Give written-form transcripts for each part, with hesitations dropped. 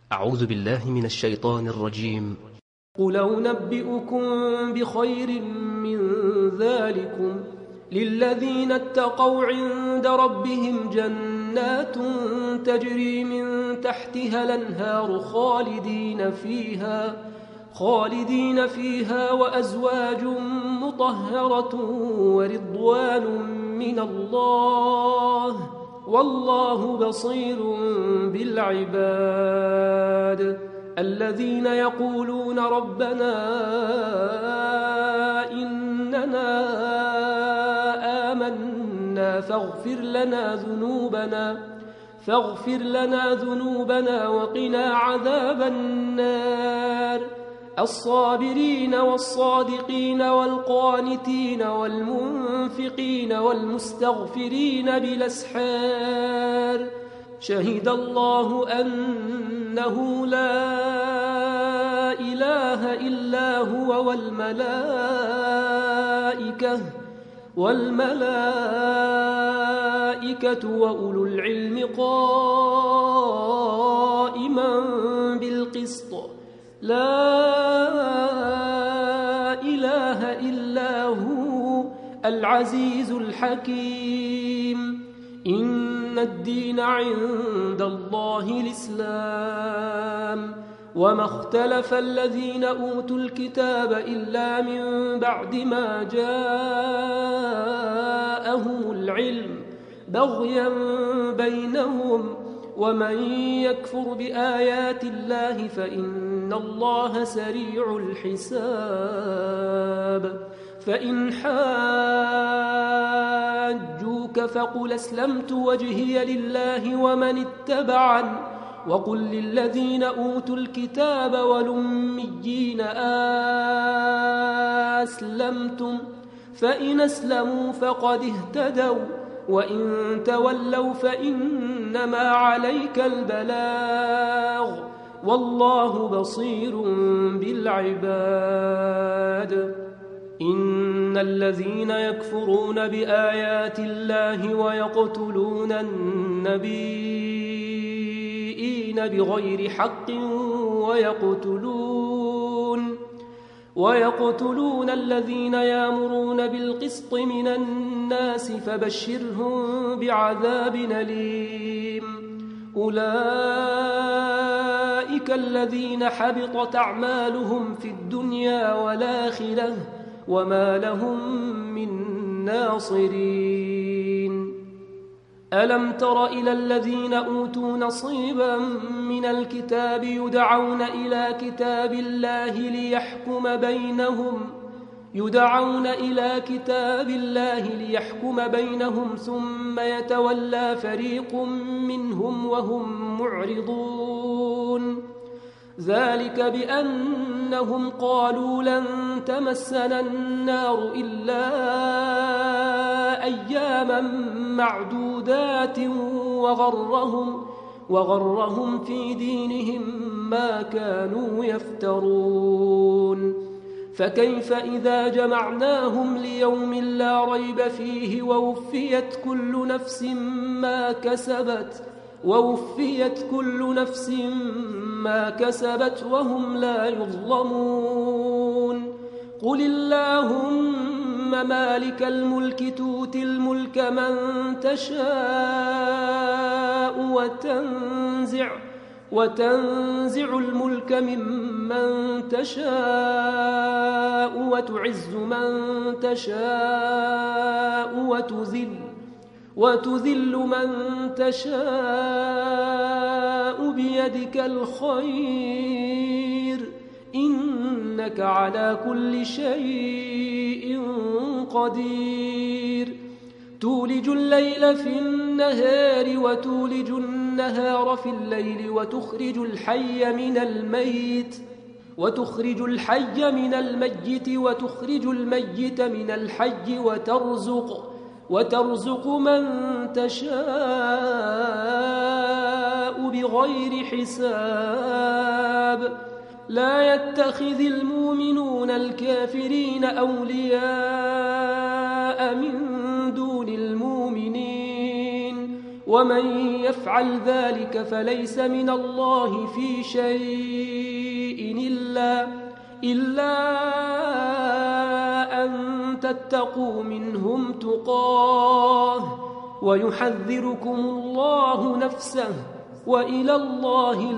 أعوذ بالله من الشيطان الرجيم. قل أنبئكم بخير من ذلكم للذين اتقوا عند ربهم جنات تجري من تحتها الأنهار خالدين فيها وأزواج مطهرة ورضوان من الله والله بصير بالعباد. الذين يقولون ربنا إننا آمنا فاغفر لنا ذنوبنا وقنا عذاب النار. الصابرين والصادقين والقانتين والمنفقين والمستغفرين بالأسحار. شهد الله أنه لا إله إلا هو والملائكة وأولو العلم قائما بالقسط. لا إله إلا هو العزيز الحكيم. إن الدين عند الله الإسلام وما اختلف الذين أوتوا الكتاب إلا من بعد ما جاءهم العلم بغيا بينهم. ومن يكفر بآيات الله فإن الله سريع الحساب. فإن حاجوك فقل أسلمت وجهي لله ومن اتبعني وقل للذين أوتوا الكتاب والأميين أسلمتم فإن أسلموا فقد اهتدوا وإن تولوا فإنما عليك البلاغ والله بصير بالعباد. إن الذين يكفرون بآيات الله ويقتلون النبيين بغير حق ويقتلون الذين يأمرون بالقسط من الناس فبشرهم بعذاب أليم. أولئك الذين حبطت أعمالهم في الدنيا والآخرة وما لهم من ناصرين. ألم تر إلى الذين أوتوا نصيبا من الكتاب يدعون إلى كتاب الله ليحكم بينهم ثم يتولى فريق منهم وهم معرضون. ذلك بأنهم قالوا لن تمسنا النار إلا أياما معدودات وغرهم في دينهم ما كانوا يفترون. فكيف إذا جمعناهم ليوم لا ريب فيه ووفيت كل نفس ما كسبت وهم لا يظلمون. قل اللهم مالك الملك تؤتي الملك من تشاء وتنزع الملك ممن تشاء وتعز من تشاء وتذل من تشاء بيدك الخير إنك على كل شيء قدير. تولج الليل في النهار وتولج النهار في الليل وتخرج الحي من الميت وتخرج الميت من الحي وترزق من تشاء بغير حساب. لا يتخذ المؤمنون الكافرين أولياء من دون المؤمنين ومن يفعل ذلك فليس من الله في شيء إلا أن تتقوا منهم تقاه ويحذركم الله نفسه وإلى الله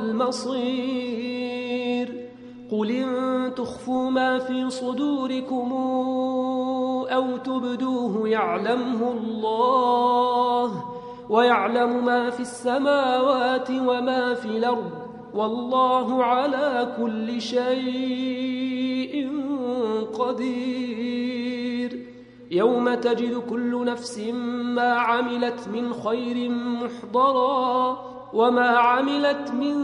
المصير. قل إن تخفوا ما في صدوركم أو تبدوه يعلمه الله ويعلم ما في السماوات وما في الأرض والله على كل شيء قدير. يوم تجد كل نفس ما عملت من خير محضرا وما عملت من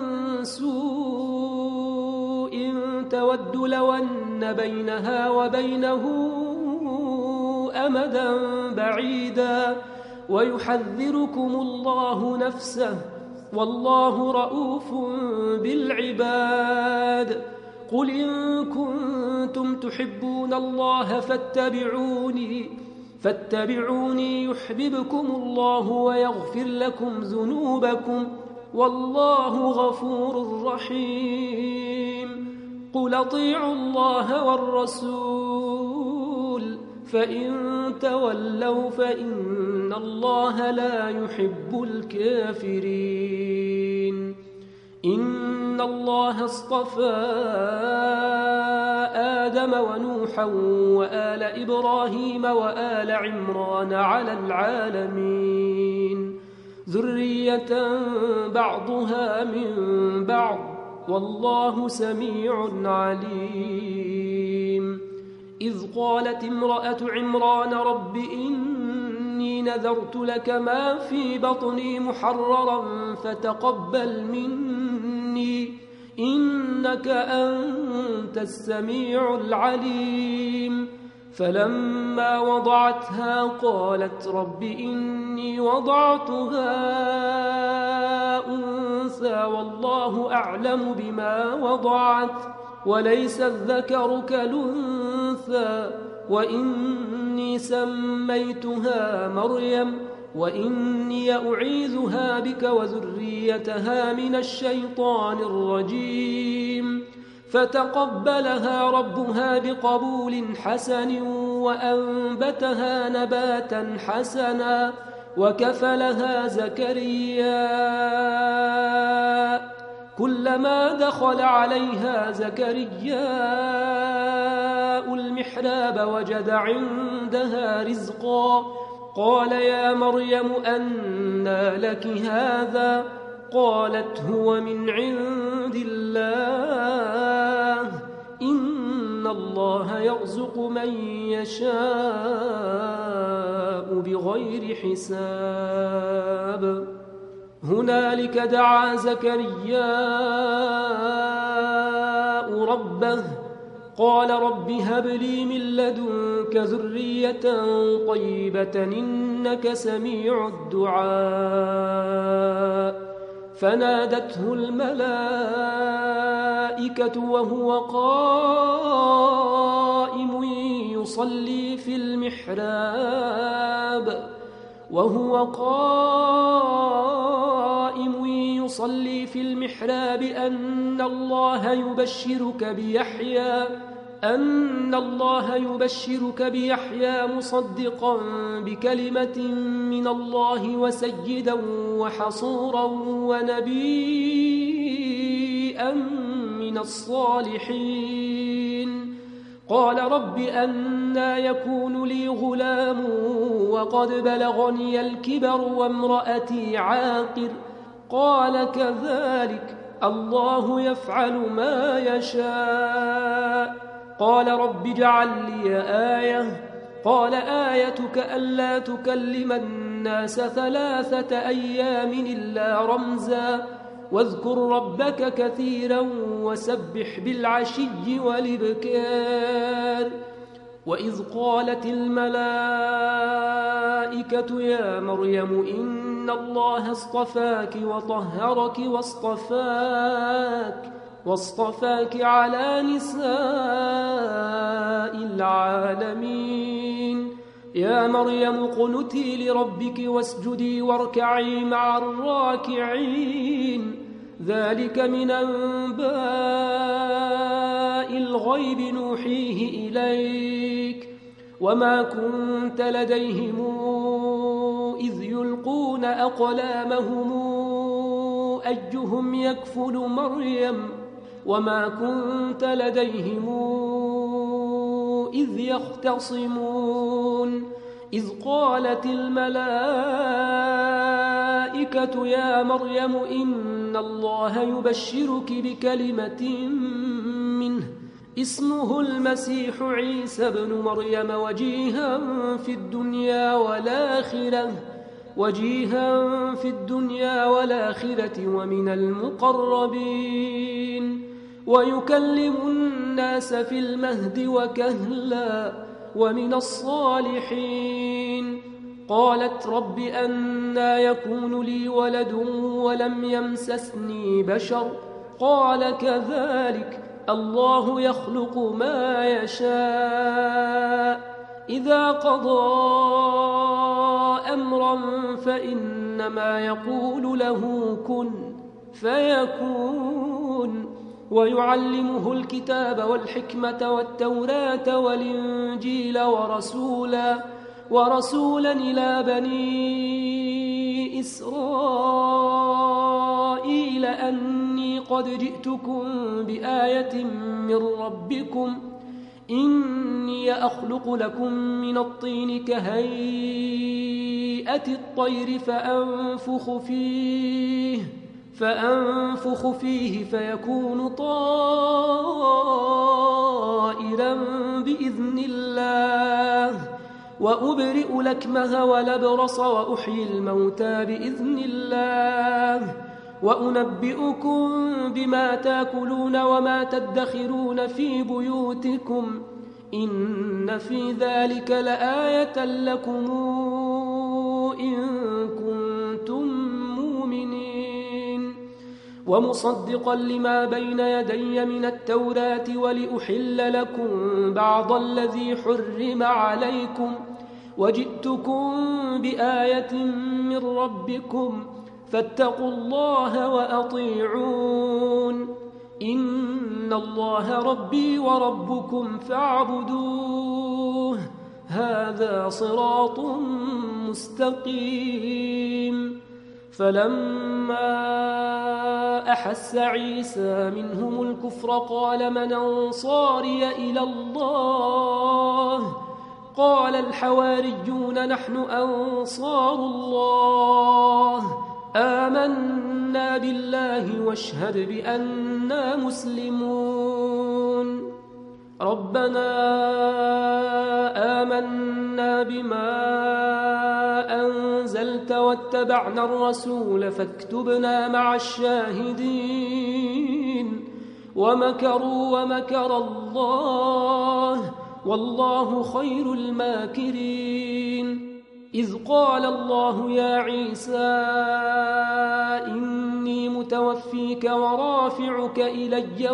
سوء تود لو أن بينها وبينه أمدا بعيدا ويحذركم الله نفسه والله رؤوف بالعباد. قل إن كنتم تحبون الله فاتبعوني يحببكم الله ويغفر لكم ذنوبكم والله غفور رحيم. قل اطيعوا الله والرسول فإن تولوا فإن الله لا يحب الكافرين. إن الله اصطفى آدم ونوحا وآل إبراهيم وآل عمران على العالمين ذرية بعضها من بعض والله سميع عليم. إذ قالت امرأة عمران رب إني نذرت لك ما في بطني محررا فتقبل مني إنك أنت السميع العليم. فلما وضعتها قالت رب إني وضعتها أنثى والله أعلم بما وضعت وليس الذكر كالأنثى وإني سميتها مريم وإني أعيذها بك وذريتها من الشيطان الرجيم. فتقبلها ربها بقبول حسن وأنبتها نباتا حسنا وكفلها زكريا. كلما دخل عليها زكريا المحراب وجد عندها رزقا قال يا مريم أنى لك هذا قالت هو من عند الله إن الله يرزق من يشاء بغير حساب. هنالك دعا زكرياء ربه قال رب هب لي من لدنك ذرية طيبة إنك سميع الدعاء. فنادته الملائكة وهو قائم يصلي في المحراب أن الله يبشرك بيحيى مصدقا بكلمة من الله وسيدا وحصورا ونبيا من الصالحين. قال رب أنى يكون لي غلام وقد بلغني الكبر وامرأتي عاقر قال كذلك الله يفعل ما يشاء. قال رب اجعل لي آية قال آيتك ألا تكلم الناس 3 أيام إلا رمزا واذكر ربك كثيرا وسبح بالعشي والإبكار. وإذ قالت الملائكة يا مريم إن الله اصطفاك وطهرك واصطفاك على نساء العالمين يا مريم اقنتي لربك واسجدي واركعي مع الراكعين ذلك من أنباء الغيب نوحيه إليك وما كنت لديهم إذ يلقون أقلامهم أيهم يكفل مريم وما كنت لديهم إذ يختصمون إذ قالت الملائكة يا مريم إن الله يبشرك بكلمة منه اسمه المسيح عيسى بن مريم وجيها في الدنيا والآخرة ومن المقربين ويكلم الناس في المهد وكهلا ومن الصالحين قالت رب أنى يكون لي ولد ولم يمسسني بشر قال كذلك الله يخلق ما يشاء إذا قضى أمرا فإنما يقول له كن فيكون ويعلمه الكتاب والحكمة والتوراة والإنجيل ورسولا إلى بني إسرائيل أني قد جئتكم بآية من ربكم إني أخلق لكم من الطين كهيئة الطير فأنفخ فيه فيكون طائرا بإذن الله وأبرئ الأكمه والأبرص وأحيي الموتى بإذن الله وأنبئكم بما تأكلون وما تدخرون في بيوتكم إن في ذلك لآية لكم إن كنتم مؤمنين ومصدقا لما بين يدي من التوراة ولأحل لكم بعض الذي حرم عليكم وجئتكم بآية من ربكم فاتقوا الله وأطيعون إن الله ربي وربكم فاعبدوه هذا صراط مستقيم فلما أحس عيسى منهم الكفر قال من أنصاري إلى الله قال الحواريون نحن أنصار الله آمنا بالله واشهد بأننا مسلمون ربنا آمنا بما أنزلت واتبعنا الرسول فاكتبنا مع الشاهدين ومكروا ومكر الله والله خير الماكرين إذ قال الله يا عيسى إني متوفيك ورافعك إلي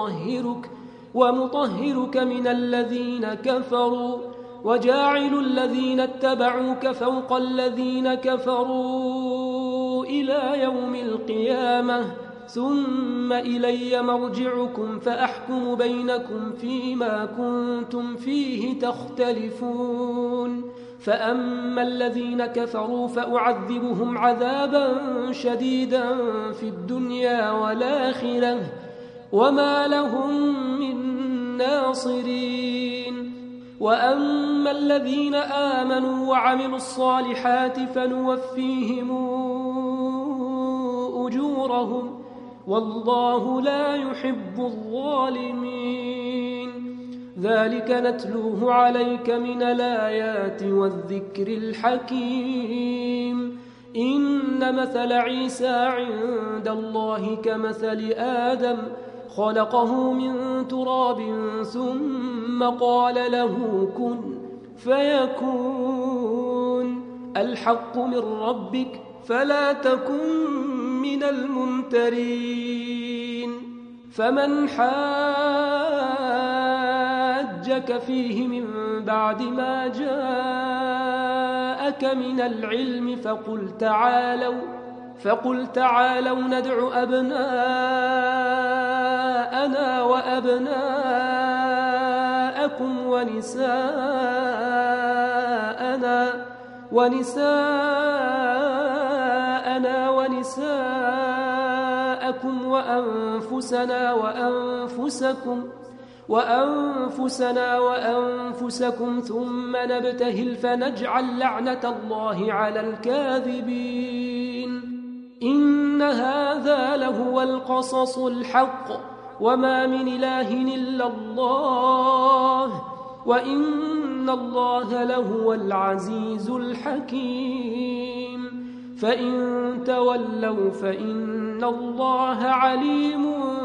ومطهرك من الذين كفروا وجاعل الذين اتبعوك فوق الذين كفروا إلى يوم القيامة ثم إلي مرجعكم فأحكم بينكم فيما كنتم فيه تختلفون فأما الذين كفروا فأعذبهم عذابا شديدا في الدنيا والآخرة وما لهم من ناصرين وأما الذين آمنوا وعملوا الصالحات فنوفيهم أجورهم والله لا يحب الظالمين ذلك نتلوه عليك من الآيات والذكر الحكيم إن مثل عيسى عند الله كمثل آدم خلقه من تراب ثم قال له كن فيكون الحق من ربك فلا تكن من الممترين فمن حاجك فيه من بعد ما جاء جاءك من العلم فقل تعالوا ندع أبناءنا وأبناءكم ونساءنا ونساءكم وأنفسنا وأنفسكم ثم نبتهل فنجعل لعنة الله على الكاذبين إن هذا لهو القصص الحق وما من إله إلا الله وإن الله لهو العزيز الحكيم فإن تولوا فإن الله عليم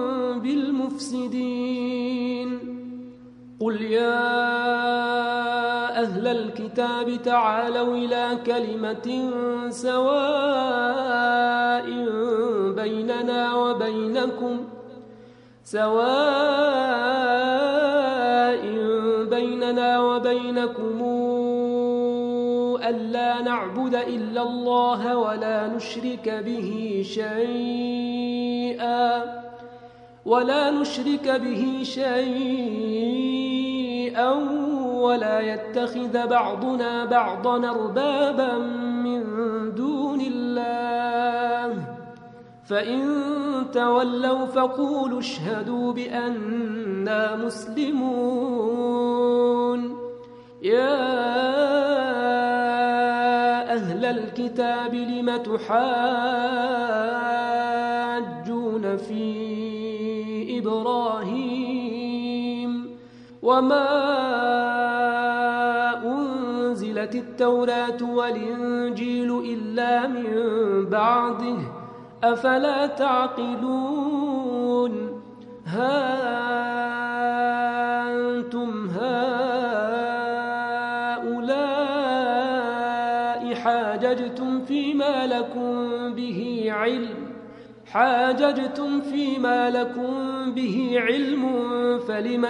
بالمفسدين قل يا أهل الكتاب تعالوا إلى كلمة سواء بيننا وبينكم ألا نعبد إلا الله ولا نشرك به شيئا ولا يتخذ بعضنا بعضا أربابا من دون الله فإن تولوا فقولوا اشهدوا بأننا مسلمون يا أهل الكتاب لم تحاجون في إبراهيم وما أنزلت التوراة والإنجيل إلا من بعده أفلا تعقلون ها أنتم هؤلاء حاججتم فيما لكم به علم فلم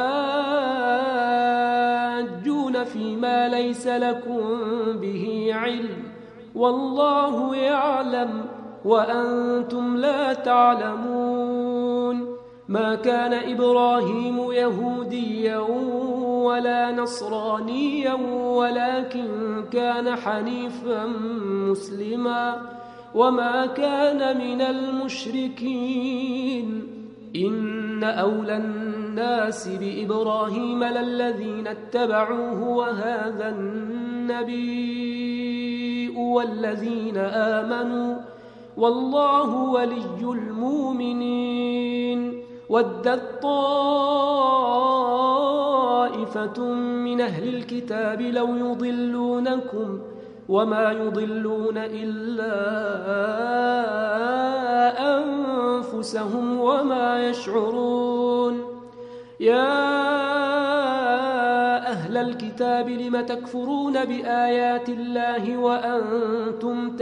تحاجون فيما ليس لكم به علم والله يعلم وأنتم لا تعلمون ما كان إبراهيم يهوديا ولا نصرانيا ولكن كان حنيفا مسلما وما كان من المشركين إن أولى الناس بإبراهيم للذين اتبعوه وهذا النبي والذين آمنوا والله ولي المؤمنين ودت طائفة من أهل الكتاب لو يضلونكم وما يضلون إلا أنفسهم وما يشعرون يا أهل الكتاب لم تكفرون بآيات الله وأنتم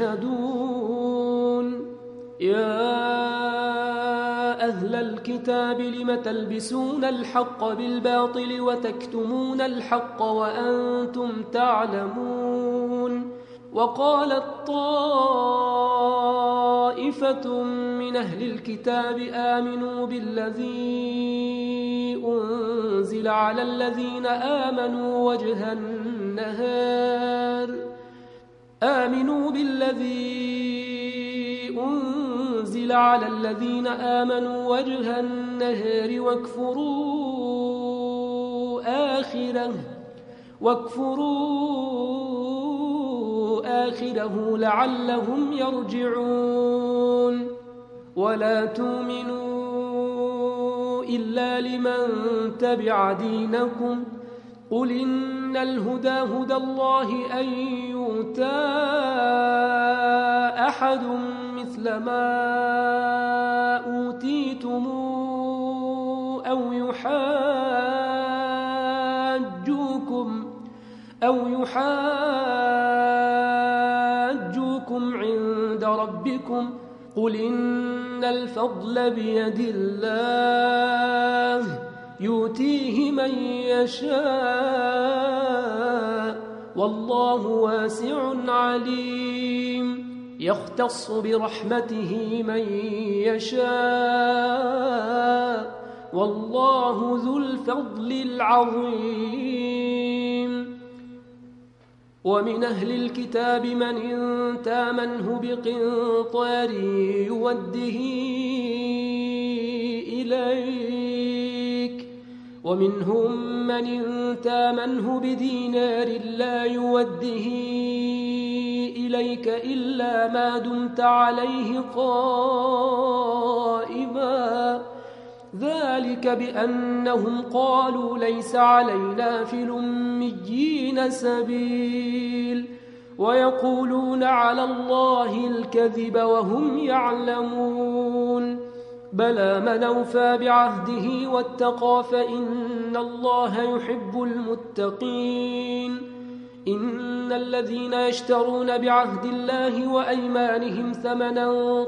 تشهدون يا أهل الكتاب لم تلبسون الحق بالباطل وتكتمون الحق وأنتم تعلمون وقالت طائفة من أهل الكتاب آمنوا بالذي أنزل على الذين آمنوا وجه النهار واكفروا آخره لعلهم يرجعون ولا تؤمنوا إلا لمن تبع دينكم قل إن الهدى هدى الله أن يؤتى أحد مثل ما أوتيتم أو يحاجوكم عند ربكم قل إن الفضل بيد الله يؤتيه من يشاء والله واسع عليم يختص برحمته من يشاء والله ذو الفضل العظيم ومن أهل الكتاب من إن تامنه بقنطار يوده إليك ومنهم من إن تامنه بدينار لا يوده إليك إلا ما دمت عليه قائما ذلك بأنهم قالوا ليس علينا في الأميين سبيل ويقولون على الله الكذب وهم يعلمون بلى من أوفى بعهده واتقى فإن الله يحب المتقين إن الذين يشترون بعهد الله وأيمانهم ثمنا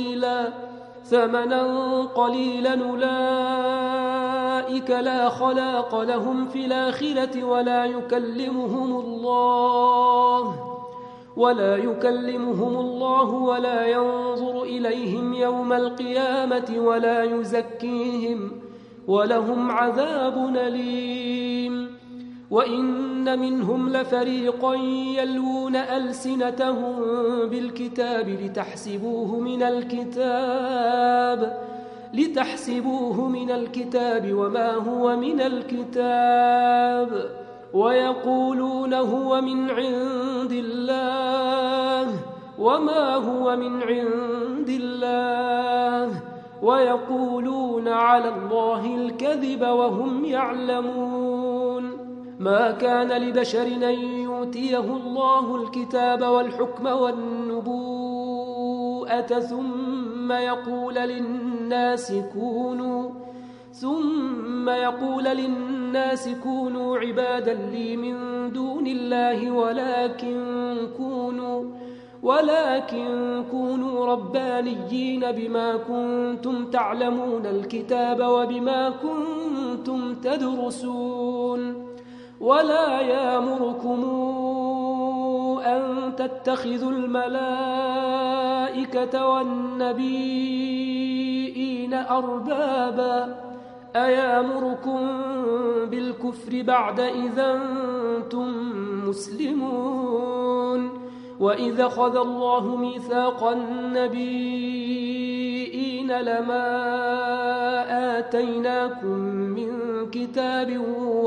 قليلا أولئك لا خلاق لهم في الآخرة ولا يكلمهم الله ولا ينظر إليهم يوم القيامة ولا يزكيهم ولهم عذاب أليم وإن منهم لفريقا يلوون ألسنتهم بالكتاب لتحسبوه من الكتاب وما هو من الكتاب ويقولون هو من عند الله وما هو من عند الله ويقولون على الله الكذب وهم يعلمون ما كان لبشر أن يؤتيه الله الكتاب والحكم والنبوءة ثم يقول للناس كونوا عبادا لي من دون الله ولكن كونوا ربانيين بما كنتم تعلمون الكتاب وبما كنتم تدرسون ولا يأمركم أن تتخذوا الملائكة والنبيين أربابا أيأمركم بالكفر بعد إذا أنتم مسلمون وإذا أخذ الله ميثاق النبيين لما آتيناكم من كتاب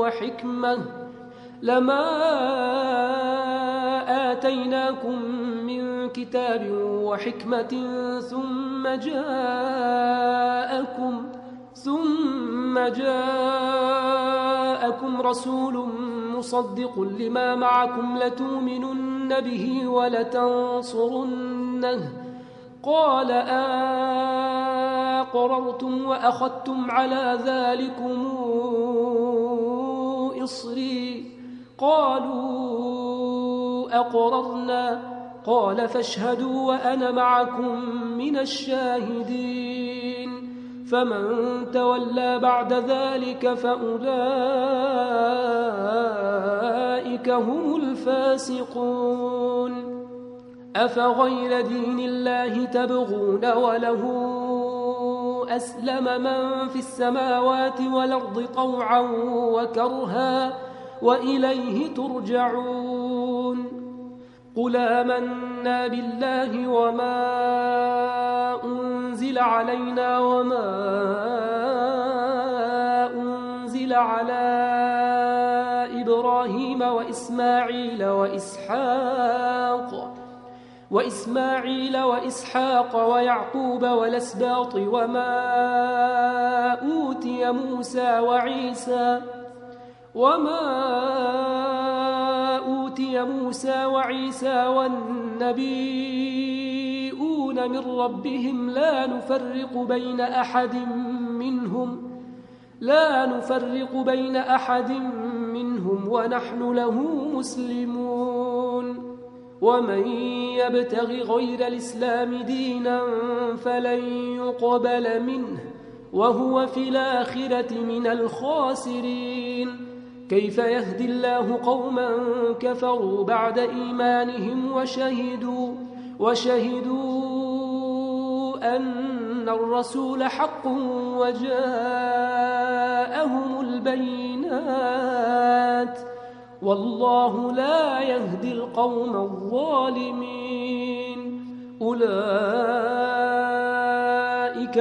وحكمة ثم جاءكم رسول مصدق لما معكم لتؤمنن به ولتنصرنه قال أقررتم وأخذتم على ذلكم إصري قالوا أقررنا قال فاشهدوا وأنا معكم من الشاهدين فمن تولى بعد ذلك فأولئك هم الفاسقون أفغير دين الله تبغون وله أسلم من في السماوات والأرض طوعا وكرها وإليه ترجعون قل آمنا بالله وما أنزل علينا وما أنزل على إبراهيم وإسماعيل وإسحاق ويعقوب والأسباط وما أوتي موسى وعيسى والنبيون من ربهم لا نفرق بين أحد منهم ونحن له مسلمون ومن يبتغ غير الإسلام دينا فلن يقبل منه وهو في الآخرة من الخاسرين كيف يهدي الله قوما كفروا بعد إيمانهم وشهدوا أن الرسول حق وجاءهم البينات والله لا يهدي القوم الظالمين أولئك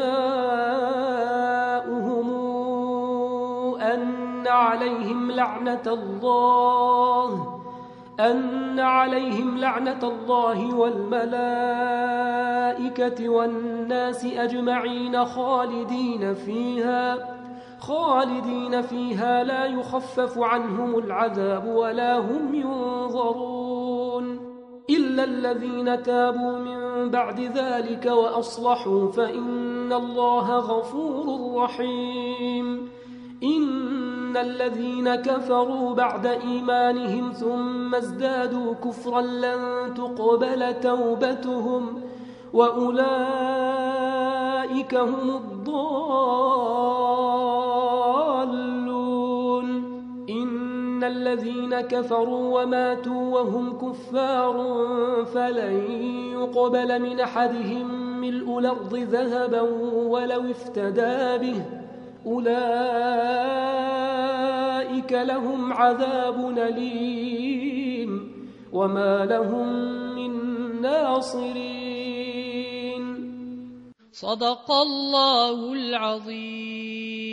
جزاؤهم أن عليهم لعنة الله والملائكة والناس أجمعين خالدين فيها لا يخفف عنهم العذاب ولا هم ينظرون إلا الذين تابوا من بعد ذلك وأصلحوا فإن الله غفور رحيم إن الذين كفروا بعد إيمانهم ثم ازدادوا كفرا لن تقبل توبتهم وأولئك هم الضالون إن الذين كفروا وماتوا وهم كفار فلن يقبل من أحدهم ملء الأرض ذهبا ولو افتدى به أولئك لهم عذاب أليم وما لهم من ناصرين. صدق الله العظيم.